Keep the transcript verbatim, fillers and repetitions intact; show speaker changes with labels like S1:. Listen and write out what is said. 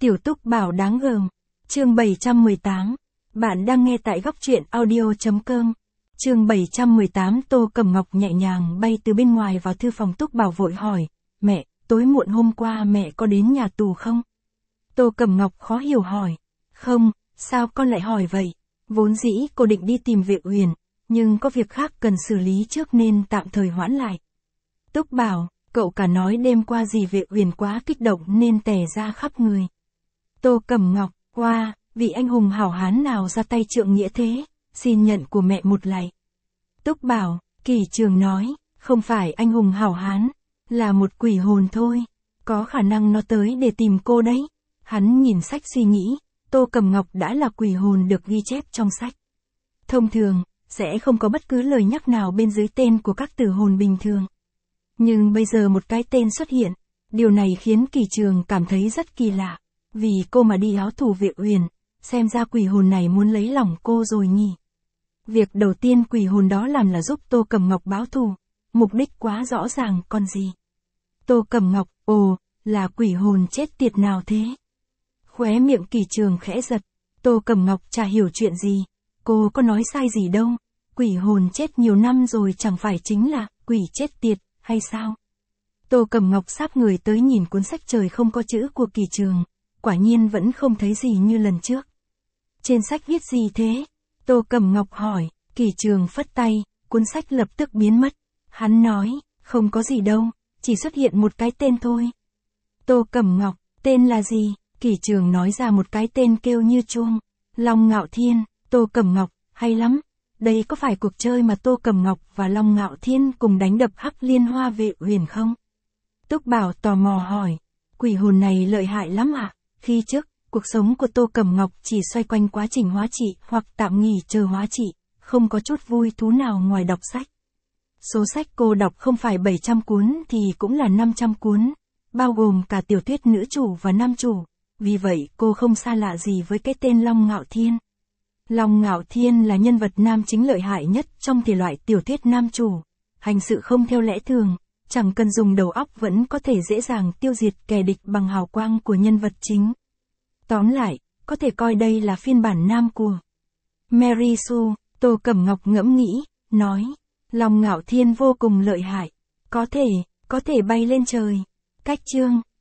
S1: Tiểu Túc Bảo đáng gờm. Chương bảy trăm mười tám. Bạn đang nghe tại góc truyện audio.com. Chương bảy trăm mười tám. Tô Cẩm Ngọc nhẹ nhàng bay từ bên ngoài vào thư phòng. Túc Bảo vội hỏi, mẹ, tối muộn hôm qua mẹ có đến nhà tù không? Tô Cẩm Ngọc khó hiểu hỏi, không, sao con lại hỏi vậy? Vốn dĩ cô định đi tìm Vệ Uyển, nhưng có việc khác cần xử lý trước nên tạm thời hoãn lại. Túc Bảo, cậu cả nói đêm qua dì Vệ Uyển quá kích động nên tè ra khắp người. Tô Cẩm Ngọc, wow, vị anh hùng hảo hán nào ra tay trượng nghĩa thế, xin nhận của mẹ một lạy. Túc Bảo, Kỳ Trường nói, không phải anh hùng hảo hán, là một quỷ hồn thôi, có khả năng nó tới để tìm cô đấy. Hắn nhìn sách suy nghĩ, Tô Cẩm Ngọc đã là quỷ hồn được ghi chép trong sách. Thông thường, sẽ không có bất cứ lời nhắc nào bên dưới tên của các tử hồn bình thường. Nhưng bây giờ một cái tên xuất hiện, điều này khiến Kỳ Trường cảm thấy rất kỳ lạ. Vì cô mà đi áo thù Vệ Uyển, xem ra quỷ hồn này muốn lấy lòng cô rồi nhỉ. Việc đầu tiên quỷ hồn đó làm là giúp Tô Cẩm Ngọc báo thù, mục đích quá rõ ràng còn gì. Tô Cẩm Ngọc, ồ, là quỷ hồn chết tiệt nào thế? Khóe miệng Kỳ Trường khẽ giật, Tô Cẩm Ngọc chả hiểu chuyện gì, cô có nói sai gì đâu, quỷ hồn chết nhiều năm rồi chẳng phải chính là quỷ chết tiệt, hay sao? Tô Cẩm Ngọc sáp người tới nhìn cuốn sách trời không có chữ của Kỳ Trường, quả nhiên vẫn không thấy gì như lần trước. Trên sách viết gì thế? Tô Cẩm Ngọc hỏi, Kỳ Trường phất tay, cuốn sách lập tức biến mất. Hắn nói, không có gì đâu, chỉ xuất hiện một cái tên thôi. Tô Cẩm Ngọc, tên là gì? Kỳ Trường nói ra một cái tên kêu như chuông. Long Ngạo Thiên. Tô Cẩm Ngọc, hay lắm. Đây có phải cuộc chơi mà Tô Cẩm Ngọc và Long Ngạo Thiên cùng đánh đập Hắc Liên Hoa Vệ Uyển không? Túc Bảo tò mò hỏi, quỷ hồn này lợi hại lắm à? Khi trước, cuộc sống của Tô Cẩm Ngọc chỉ xoay quanh quá trình hóa trị hoặc tạm nghỉ chờ hóa trị, không có chút vui thú nào ngoài đọc sách. Số sách cô đọc không phải bảy trăm cuốn thì cũng là năm trăm cuốn, bao gồm cả tiểu thuyết nữ chủ và nam chủ, vì vậy cô không xa lạ gì với cái tên Long Ngạo Thiên. Long Ngạo Thiên là nhân vật nam chính lợi hại nhất trong thể loại tiểu thuyết nam chủ, hành sự không theo lẽ thường, chẳng cần dùng đầu óc vẫn có thể dễ dàng tiêu diệt kẻ địch bằng hào quang của nhân vật chính. Tóm lại, có thể coi đây là phiên bản nam của Mary Sue. Tô Cẩm Ngọc ngẫm nghĩ, nói, Long Ngạo Thiên vô cùng lợi hại, có thể, có thể bay lên trời. Cách chương